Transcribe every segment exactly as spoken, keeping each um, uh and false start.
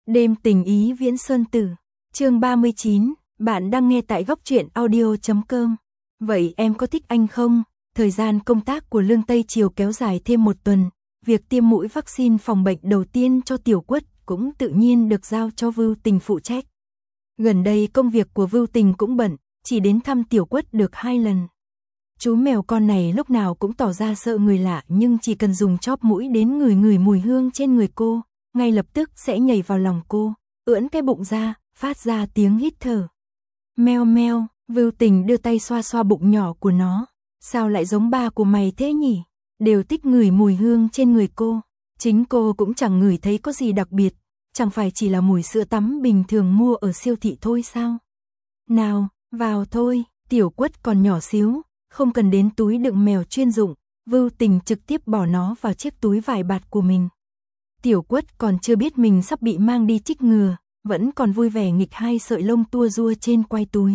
Đêm tình ý viễn sơn tử, chương ba mươi chín, bạn đang nghe tại góc truyện audio chấm com. Vậy em có thích anh không? Thời gian công tác của Lương Tây Triều kéo dài thêm một tuần, việc tiêm mũi vaccine phòng bệnh đầu tiên cho Tiểu Quất cũng tự nhiên được giao cho Vưu Tình phụ trách. Gần đây công việc của Vưu Tình cũng bận, chỉ đến thăm Tiểu Quất được hai lần. Chú mèo con này lúc nào cũng tỏ ra sợ người lạ, nhưng chỉ cần dùng chóp mũi đến ngửi ngửi mùi hương trên người cô, ngay lập tức sẽ nhảy vào lòng cô, ưỡn cái bụng ra, phát ra tiếng hít thở. Meo meo, Vưu Tình đưa tay xoa xoa bụng nhỏ của nó. Sao lại giống ba của mày thế nhỉ? Đều thích ngửi mùi hương trên người cô. Chính cô cũng chẳng ngửi thấy có gì đặc biệt, chẳng phải chỉ là mùi sữa tắm bình thường mua ở siêu thị thôi sao? Nào, vào thôi, Tiểu Quất còn nhỏ xíu, không cần đến túi đựng mèo chuyên dụng, Vưu Tình trực tiếp bỏ nó vào chiếc túi vải bạt của mình. Tiểu Quất còn chưa biết mình sắp bị mang đi chích ngừa, vẫn còn vui vẻ nghịch hai sợi lông tua rua trên quai túi.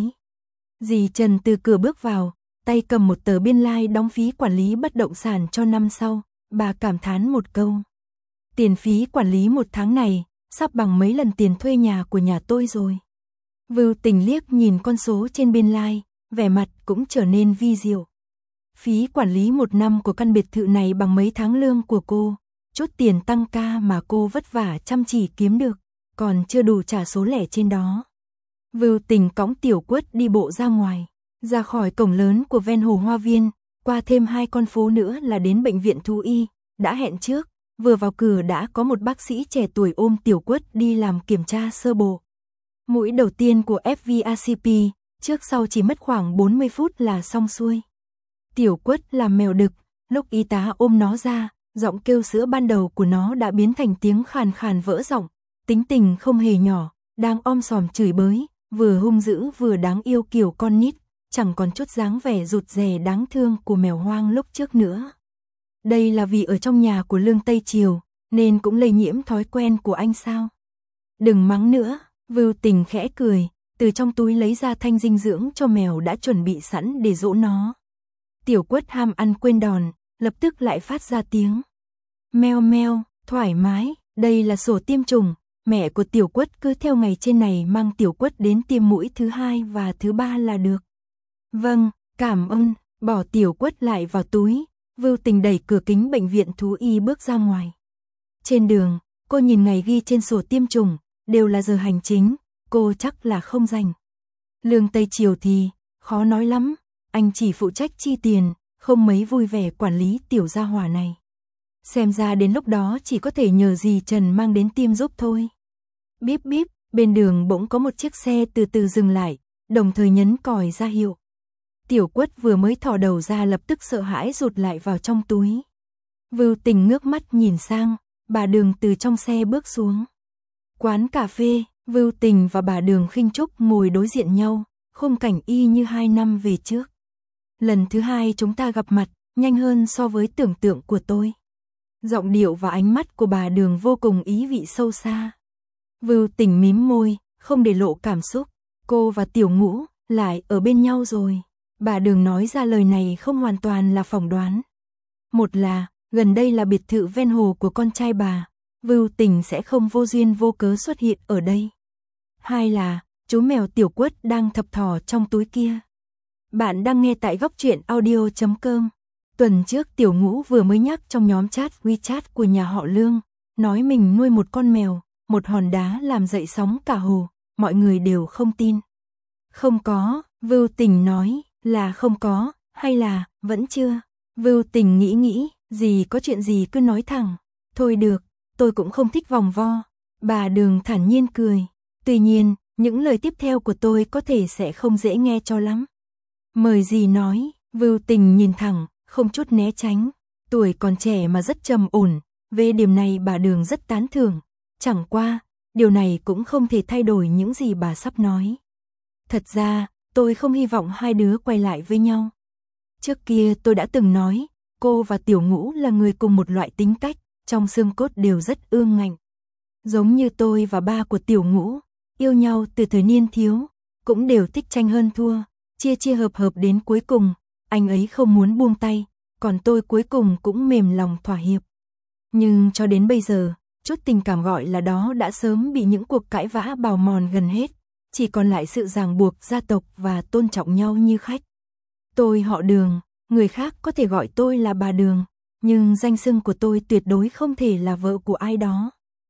Dì Trần từ cửa bước vào, tay cầm một tờ biên lai like đóng phí quản lý bất động sản cho năm sau, bà cảm thán một câu. Tiền phí quản lý một tháng này, sắp bằng mấy lần tiền thuê nhà của nhà tôi rồi. Vưu Tình liếc nhìn con số trên biên lai, like, vẻ mặt cũng trở nên vi diệu. Phí quản lý một năm của căn biệt thự này bằng mấy tháng lương của cô, chút tiền tăng ca mà cô vất vả chăm chỉ kiếm được, còn chưa đủ trả số lẻ trên đó. Vưu Tình cõng Tiểu Quất đi bộ ra ngoài, ra khỏi cổng lớn của ven hồ hoa viên, qua thêm hai con phố nữa là đến bệnh viện thú y, đã hẹn trước, vừa vào cửa đã có một bác sĩ trẻ tuổi ôm Tiểu Quất đi làm kiểm tra sơ bộ. Mũi đầu tiên của ép vê a xê pê, trước sau chỉ mất khoảng bốn mươi phút là xong xuôi. Tiểu Quất là mèo đực, lúc y tá ôm nó ra, giọng kêu sữa ban đầu của nó đã biến thành tiếng khàn khàn vỡ giọng, tính tình không hề nhỏ, đang om sòm chửi bới, vừa hung dữ vừa đáng yêu kiểu con nít, chẳng còn chút dáng vẻ rụt rè đáng thương của mèo hoang lúc trước nữa. Đây là vì ở trong nhà của Lương Tây Triều, nên cũng lây nhiễm thói quen của anh sao? Đừng mắng nữa, Vưu Tình khẽ cười, từ trong túi lấy ra thanh dinh dưỡng cho mèo đã chuẩn bị sẵn để dỗ nó. Tiểu Quất ham ăn quên đòn, lập tức lại phát ra tiếng. Meo meo, thoải mái, đây là sổ tiêm chủng, mẹ của Tiểu Quất cứ theo ngày trên này mang Tiểu Quất đến tiêm mũi thứ hai và thứ ba là được. Vâng, cảm ơn, bỏ Tiểu Quất lại vào túi, Vưu Tình đẩy cửa kính bệnh viện thú y bước ra ngoài. Trên đường, cô nhìn ngày ghi trên sổ tiêm chủng, đều là giờ hành chính, cô chắc là không rảnh. Lương Tây Triều thì, khó nói lắm, anh chỉ phụ trách chi tiền, không mấy vui vẻ quản lý tiểu gia hỏa này. Xem ra đến lúc đó chỉ có thể nhờ dì Trần mang đến tiêm giúp thôi. Bíp bíp, bên đường bỗng có một chiếc xe từ từ dừng lại, đồng thời nhấn còi ra hiệu. Tiểu Quất vừa mới thò đầu ra lập tức sợ hãi rụt lại vào trong túi. Vưu Tình ngước mắt nhìn sang, bà Đường từ trong xe bước xuống. Quán cà phê, Vưu Tình và bà Đường Khinh Trúc ngồi đối diện nhau, khung cảnh y như hai năm về trước. Lần thứ hai chúng ta gặp mặt, nhanh hơn so với tưởng tượng của tôi. Giọng điệu và ánh mắt của bà Đường vô cùng ý vị sâu xa. Vưu Tình mím môi, không để lộ cảm xúc. Cô và Tiểu Ngũ lại ở bên nhau rồi. Bà Đường nói ra lời này không hoàn toàn là phỏng đoán. Một là, gần đây là biệt thự ven hồ của con trai bà, Vưu Tình sẽ không vô duyên vô cớ xuất hiện ở đây. Hai là, chú mèo Tiểu Quất đang thập thò trong túi kia. Bạn đang nghe tại góc truyện audio chấm com. Tuần trước Tiểu Ngũ vừa mới nhắc trong nhóm chat WeChat của nhà họ Lương, nói mình nuôi một con mèo, một hòn đá làm dậy sóng cả hồ, mọi người đều không tin. Không có, Vưu Tình nói, là không có, hay là, vẫn chưa. Vưu Tình nghĩ nghĩ, gì có chuyện gì cứ nói thẳng. Thôi được, tôi cũng không thích vòng vo. Bà Đường thản nhiên cười. Tuy nhiên, những lời tiếp theo của tôi có thể sẽ không dễ nghe cho lắm. Mời dì nói, Vưu Tình nhìn thẳng, không chút né tránh. Tuổi còn trẻ mà rất trầm ổn, về điểm này bà Đường rất tán thưởng. Chẳng qua, điều này cũng không thể thay đổi những gì bà sắp nói. Thật ra, tôi không hy vọng hai đứa quay lại với nhau. Trước kia tôi đã từng nói, cô và Tiểu Ngũ là người cùng một loại tính cách, trong xương cốt đều rất ương ngạnh. Giống như tôi và ba của Tiểu Ngũ, yêu nhau từ thời niên thiếu, cũng đều thích tranh hơn thua, chia chia hợp hợp đến cuối cùng, anh ấy không muốn buông tay, còn tôi cuối cùng cũng mềm lòng thỏa hiệp. Nhưng cho đến bây giờ, chút tình cảm gọi là đó đã sớm bị những cuộc cãi vã bào mòn gần hết, chỉ còn lại sự ràng buộc gia tộc và tôn trọng nhau như khách. Tôi họ Đường, người khác có thể gọi tôi là bà Đường, nhưng danh xưng của tôi tuyệt đối không thể là vợ của ai đó.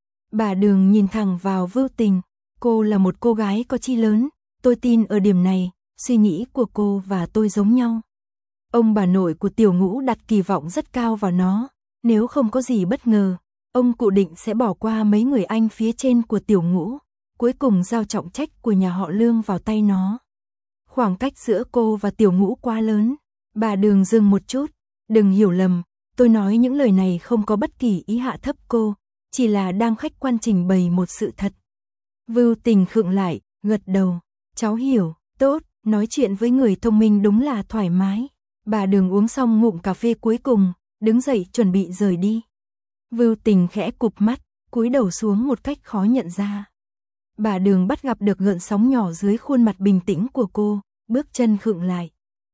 Bà Đường nhìn thẳng vào Vưu Tình, cô là một cô gái có chí lớn, tôi tin ở điểm này, suy nghĩ của cô và tôi giống nhau. Ông bà nội của Tiểu Ngũ đặt kỳ vọng rất cao vào nó, nếu không có gì bất ngờ, ông cụ định sẽ bỏ qua mấy người anh phía trên của Tiểu Ngũ, cuối cùng giao trọng trách của nhà họ Lương vào tay nó. Khoảng cách giữa cô và Tiểu Ngũ quá lớn. Bà Đường dừng một chút, đừng hiểu lầm, tôi nói những lời này không có bất kỳ ý hạ thấp cô, chỉ là đang khách quan trình bày một sự thật. Vưu Tình khựng lại, gật đầu, cháu hiểu, tốt, nói chuyện với người thông minh đúng là thoải mái. Bà Đường uống xong ngụm cà phê cuối cùng, đứng dậy chuẩn bị rời đi. Vưu Tình khẽ cụp mắt, cúi đầu xuống một cách khó nhận ra. Bà Đường bắt gặp được gợn sóng nhỏ dưới khuôn mặt bình tĩnh của cô, bước chân khựng lại.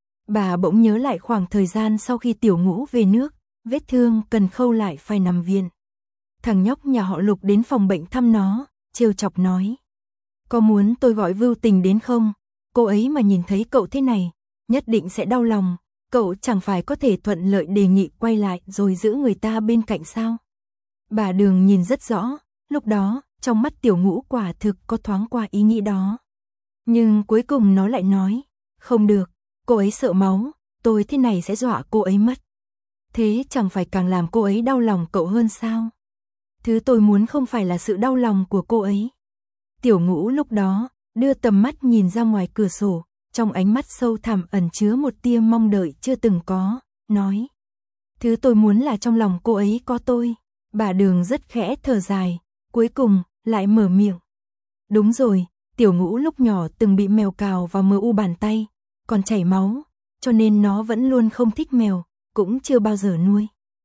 Bà bỗng nhớ lại khoảng thời gian sau khi Tiểu Ngũ về nước, vết thương cần khâu lại phải nằm viện. Thằng nhóc nhà họ Lục đến phòng bệnh thăm nó, trêu chọc nói. Có muốn tôi gọi Vưu Tình đến không? Cô ấy mà nhìn thấy cậu thế này, nhất định sẽ đau lòng. Cậu chẳng phải có thể thuận lợi đề nghị quay lại rồi giữ người ta bên cạnh sao? Bà Đường nhìn rất rõ, lúc đó, trong mắt Tiểu Ngũ quả thực có thoáng qua ý nghĩ đó. Nhưng cuối cùng nó lại nói, không được, cô ấy sợ máu, tôi thế này sẽ dọa cô ấy mất. Thế chẳng phải càng làm cô ấy đau lòng cậu hơn sao? Thứ tôi muốn không phải là sự đau lòng của cô ấy. Tiểu Ngũ lúc đó, đưa tầm mắt nhìn ra ngoài cửa sổ, trong ánh mắt sâu thẳm ẩn chứa một tia mong đợi chưa từng có, nói. Thứ tôi muốn là trong lòng cô ấy có tôi. Bà Đường rất khẽ thở dài, cuối cùng, lại mở miệng. Đúng rồi, Tiểu Ngũ lúc nhỏ từng bị mèo cào vào mờ u bàn tay, còn chảy máu, cho nên nó vẫn luôn không thích mèo, cũng chưa bao giờ nuôi.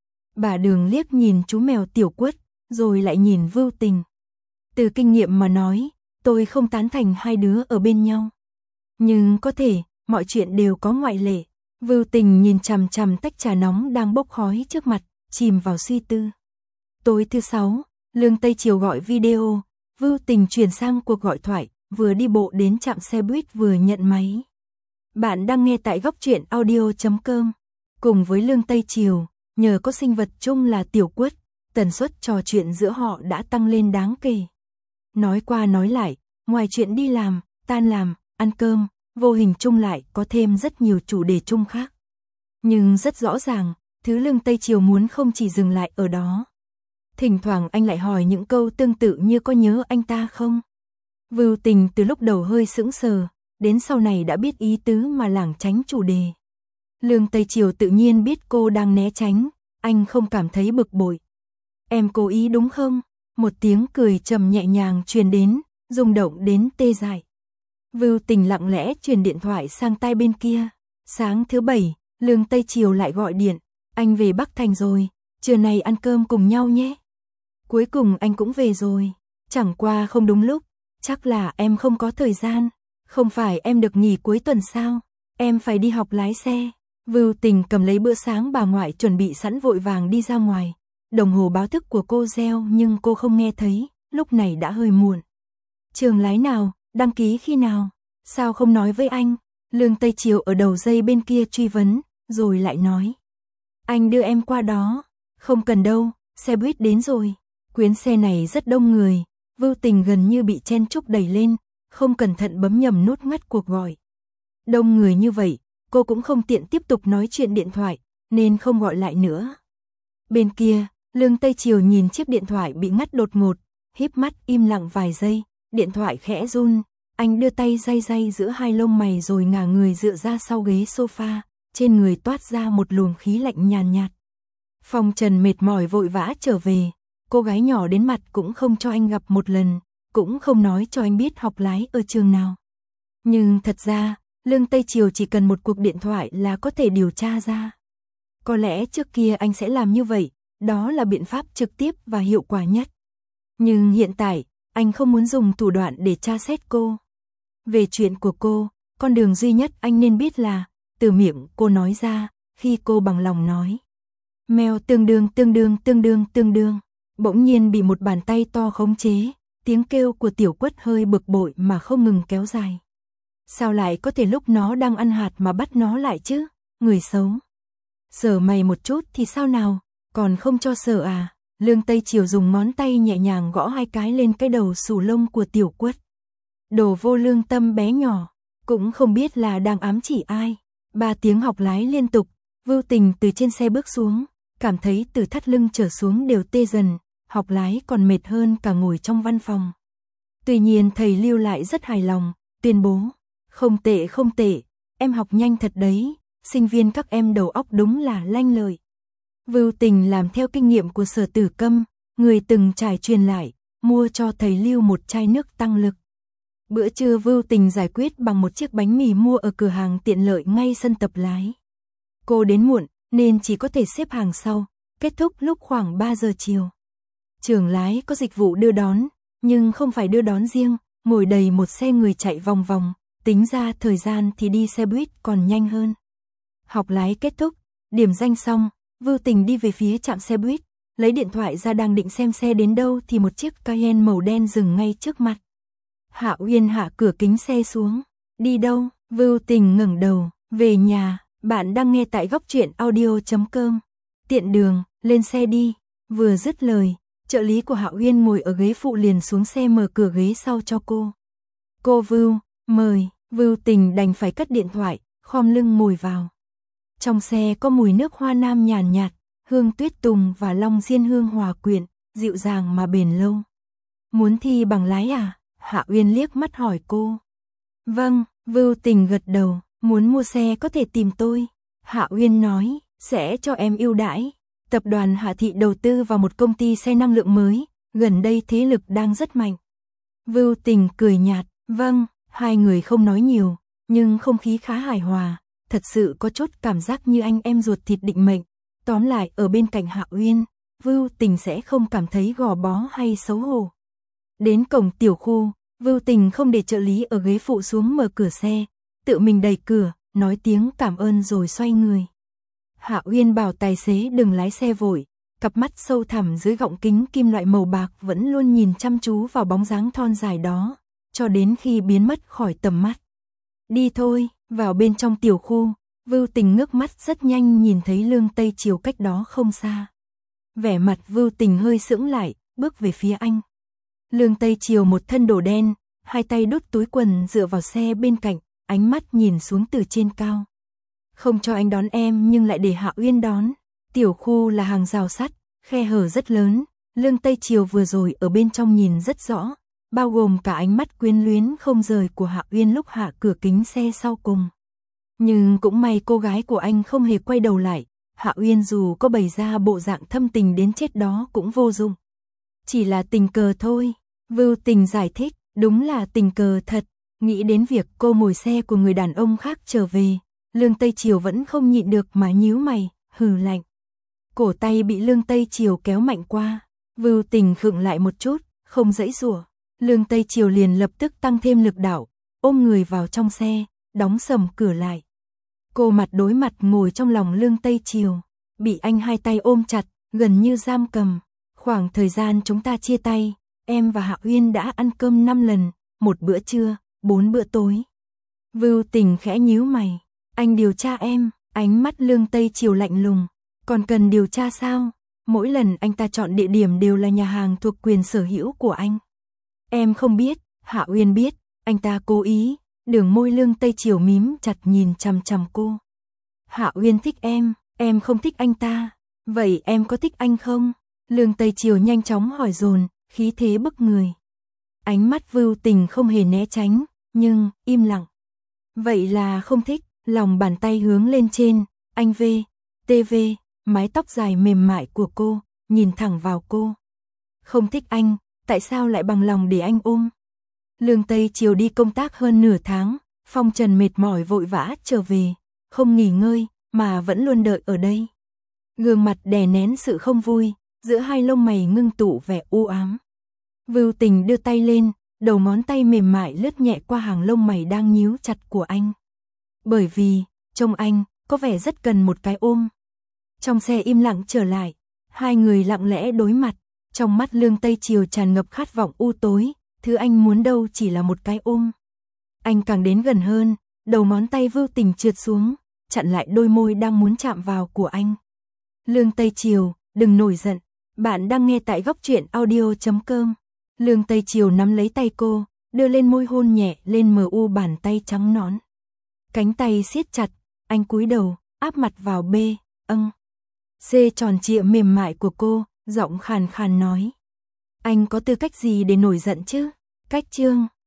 Bà Đường liếc nhìn chú mèo Tiểu Quất, rồi lại nhìn Vưu Tình. Từ kinh nghiệm mà nói, tôi không tán thành hai đứa ở bên nhau. Nhưng có thể, mọi chuyện đều có ngoại lệ. Vưu Tình nhìn chằm chằm tách trà nóng đang bốc khói trước mặt, chìm vào suy tư. Tối thứ sáu, Lương Tây Triều gọi video, Vưu Tình chuyển sang cuộc gọi thoại, vừa đi bộ đến trạm xe buýt vừa nhận máy. Bạn đang nghe tại góc truyện audio chấm com. Cùng với Lương Tây Triều, nhờ có sinh vật chung là Tiểu Quất, tần suất trò chuyện giữa họ đã tăng lên đáng kể. Nói qua nói lại, ngoài chuyện đi làm, tan làm, ăn cơm, vô hình chung lại có thêm rất nhiều chủ đề chung khác. Nhưng rất rõ ràng, thứ Lương Tây Triều muốn không chỉ dừng lại ở đó. Thỉnh thoảng anh lại hỏi những câu tương tự như có nhớ anh ta không? Vưu Tình từ lúc đầu hơi sững sờ, đến sau này đã biết ý tứ mà lảng tránh chủ đề. Lương Tây Triều tự nhiên biết cô đang né tránh, anh không cảm thấy bực bội. Em cố ý đúng không? Một tiếng cười trầm nhẹ nhàng truyền đến, rung động đến tê dại. Vưu Tình lặng lẽ truyền điện thoại sang tai bên kia. Sáng thứ bảy, Lương Tây Triều lại gọi điện. Anh về Bắc Thành rồi, trưa nay ăn cơm cùng nhau nhé. Cuối cùng anh cũng về rồi. Chẳng qua không đúng lúc, chắc là em không có thời gian. Không phải em được nghỉ cuối tuần sao? Em phải đi học lái xe. Vưu Tình cầm lấy bữa sáng bà ngoại chuẩn bị sẵn vội vàng đi ra ngoài. Đồng hồ báo thức của cô reo nhưng cô không nghe thấy, lúc này đã hơi muộn. Trường lái nào, đăng ký khi nào? Sao không nói với anh? Lương Tây Triều ở đầu dây bên kia truy vấn, rồi lại nói. Anh đưa em qua đó. Không cần đâu, xe buýt đến rồi. Quyến xe này rất đông người, Vưu Tình gần như bị chen chúc đẩy lên, không cẩn thận bấm nhầm nút ngắt cuộc gọi. Đông người như vậy, cô cũng không tiện tiếp tục nói chuyện điện thoại, nên không gọi lại nữa. Bên kia, Lương Tây Triều nhìn chiếc điện thoại bị ngắt đột ngột, híp mắt im lặng vài giây, điện thoại khẽ run, anh đưa tay day day giữa hai lông mày rồi ngả người dựa ra sau ghế sofa, trên người toát ra một luồng khí lạnh nhàn nhạt. Phong Trần mệt mỏi vội vã trở về, cô gái nhỏ đến mặt cũng không cho anh gặp một lần, cũng không nói cho anh biết học lái ở trường nào. Nhưng thật ra, Lương Tây Triều chỉ cần một cuộc điện thoại là có thể điều tra ra. Có lẽ trước kia anh sẽ làm như vậy, đó là biện pháp trực tiếp và hiệu quả nhất. Nhưng hiện tại, anh không muốn dùng thủ đoạn để tra xét cô. Về chuyện của cô, con đường duy nhất anh nên biết là, từ miệng cô nói ra, khi cô bằng lòng nói. Mèo tương đương tương đương tương đương tương đương. bỗng nhiên bị một bàn tay to khống chế, tiếng kêu của Tiểu Quất hơi bực bội mà không ngừng kéo dài. Sao lại có thể lúc nó đang ăn hạt mà bắt nó lại chứ, người xấu. Sờ mày một chút thì sao nào, còn không cho sờ à? Lương Tây Triều dùng ngón tay nhẹ nhàng gõ hai cái lên cái đầu xù lông của Tiểu Quất. Đồ vô lương tâm bé nhỏ, cũng không biết là đang ám chỉ ai. Ba tiếng học lái liên tục, Vưu Tình từ trên xe bước xuống, cảm thấy từ thắt lưng trở xuống đều tê dần, học lái còn mệt hơn cả ngồi trong văn phòng. Tuy nhiên thầy Lưu lại rất hài lòng, tuyên bố, không tệ không tệ, em học nhanh thật đấy, sinh viên các em đầu óc đúng là lanh lợi. Vưu Tình làm theo kinh nghiệm của Sở Tử Câm, người từng trải truyền lại, mua cho thầy Lưu một chai nước tăng lực. Bữa trưa Vưu Tình giải quyết bằng một chiếc bánh mì mua ở cửa hàng tiện lợi ngay sân tập lái. Cô đến muộn nên chỉ có thể xếp hàng sau, kết thúc lúc khoảng ba giờ chiều. Trường lái có dịch vụ đưa đón, nhưng không phải đưa đón riêng, ngồi đầy một xe người chạy vòng vòng, tính ra thời gian thì đi xe buýt còn nhanh hơn. Học lái kết thúc, điểm danh xong, Vưu Tình đi về phía trạm xe buýt, lấy điện thoại ra đang định xem xe đến đâu thì một chiếc Cayenne màu đen dừng ngay trước mặt. Hạ Uyên hạ cửa kính xe xuống, đi đâu? Vưu Tình ngẩng đầu, về nhà, bạn đang nghe tại góc truyện audio chấm com. Tiện đường, lên xe đi. Vừa dứt lời, trợ lý của Hạ Uyên ngồi ở ghế phụ liền xuống xe mở cửa ghế sau cho cô. Cô Vưu, mời. Vưu Tình đành phải cất điện thoại, khom lưng ngồi vào. Trong xe có mùi nước hoa nam nhàn nhạt, hương tuyết tùng và long diên hương hòa quyện, dịu dàng mà bền lâu. Muốn thi bằng lái à? Hạ Uyên liếc mắt hỏi cô. Vâng, Vưu Tình gật đầu, muốn mua xe có thể tìm tôi. Hạ Uyên nói, sẽ cho em ưu đãi. Tập đoàn Hạ Thị đầu tư vào một công ty xe năng lượng mới, gần đây thế lực đang rất mạnh. Vưu Tình cười nhạt, vâng, hai người không nói nhiều, nhưng không khí khá hài hòa, thật sự có chút cảm giác như anh em ruột thịt định mệnh. Tóm lại ở bên cạnh Hạ Uyên, Vưu Tình sẽ không cảm thấy gò bó hay xấu hổ. Đến cổng tiểu khu, Vưu Tình không để trợ lý ở ghế phụ xuống mở cửa xe, tự mình đẩy cửa, nói tiếng cảm ơn rồi xoay người. Hạ Uyên bảo tài xế đừng lái xe vội, cặp mắt sâu thẳm dưới gọng kính kim loại màu bạc vẫn luôn nhìn chăm chú vào bóng dáng thon dài đó, cho đến khi biến mất khỏi tầm mắt. Đi thôi, vào bên trong tiểu khu, Vưu Tình ngước mắt rất nhanh nhìn thấy Lương Tây Triều cách đó không xa. Vẻ mặt Vưu Tình hơi sững lại, bước về phía anh. Lương Tây Triều một thân đồ đen, hai tay đút túi quần dựa vào xe bên cạnh, ánh mắt nhìn xuống từ trên cao. Không cho anh đón em nhưng lại để Hạ Uyên đón. Tiểu khu là hàng rào sắt, khe hở rất lớn, Lương Tây Triều vừa rồi ở bên trong nhìn rất rõ, bao gồm cả ánh mắt quyến luyến không rời của Hạ Uyên lúc hạ cửa kính xe sau cùng. Nhưng cũng may cô gái của anh không hề quay đầu lại, Hạ Uyên dù có bày ra bộ dạng thâm tình đến chết đó cũng vô dụng. Chỉ là tình cờ thôi, Vưu Tình giải thích, đúng là tình cờ thật, nghĩ đến việc cô ngồi xe của người đàn ông khác trở về, Lương Tây Triều vẫn không nhịn được mà nhíu mày, hừ lạnh. Cổ tay bị Lương Tây Triều kéo mạnh qua, Vưu Tình khựng lại một chút, không giãy giụa. Lương Tây Triều liền lập tức tăng thêm lực đạo, ôm người vào trong xe, đóng sầm cửa lại. Cô mặt đối mặt ngồi trong lòng Lương Tây Triều, bị anh hai tay ôm chặt, gần như giam cầm. Khoảng thời gian chúng ta chia tay, em và Hạ Uyên đã ăn cơm năm lần, một bữa trưa, bốn bữa tối. Vưu Tình khẽ nhíu mày, anh điều tra em, ánh mắt Lương Tây Triều lạnh lùng, còn cần điều tra sao? Mỗi lần anh ta chọn địa điểm đều là nhà hàng thuộc quyền sở hữu của anh. Em không biết, Hạ Uyên biết, anh ta cố ý. Đường môi Lương Tây Triều mím chặt nhìn chằm chằm cô. Hạ Uyên thích em, em không thích anh ta. Vậy em có thích anh không? Lương Tây Triều nhanh chóng hỏi dồn, khí thế bức người. Ánh mắt Vưu Tình không hề né tránh, nhưng im lặng. Vậy là không thích, lòng bàn tay hướng lên trên, anh V, tê vê, mái tóc dài mềm mại của cô, nhìn thẳng vào cô. Không thích anh, tại sao lại bằng lòng để anh ôm? Lương Tây Triều đi công tác hơn nửa tháng, phong trần mệt mỏi vội vã trở về, không nghỉ ngơi, mà vẫn luôn đợi ở đây. Gương mặt đè nén sự không vui, giữa hai lông mày ngưng tụ vẻ u ám. Vưu Tình đưa tay lên, đầu ngón tay mềm mại lướt nhẹ qua hàng lông mày đang nhíu chặt của anh. Bởi vì, trông anh, có vẻ rất cần một cái ôm. Trong xe im lặng trở lại, hai người lặng lẽ đối mặt, Trong mắt Lương Tây Triều tràn ngập khát vọng u tối, thứ anh muốn đâu chỉ là một cái ôm. Anh càng đến gần hơn, đầu ngón tay vô tình trượt xuống, chặn lại đôi môi đang muốn chạm vào của anh. Lương Tây Triều, đừng nổi giận, bạn đang nghe tại góc truyện audio chấm com. Lương Tây Triều nắm lấy tay cô, đưa lên môi hôn nhẹ lên mờ u bàn tay trắng nõn. Cánh tay siết chặt, anh cúi đầu, áp mặt vào bê, âng. Xê tròn trịa mềm mại của cô, giọng khàn khàn nói. Anh có tư cách gì để nổi giận chứ? Cách chương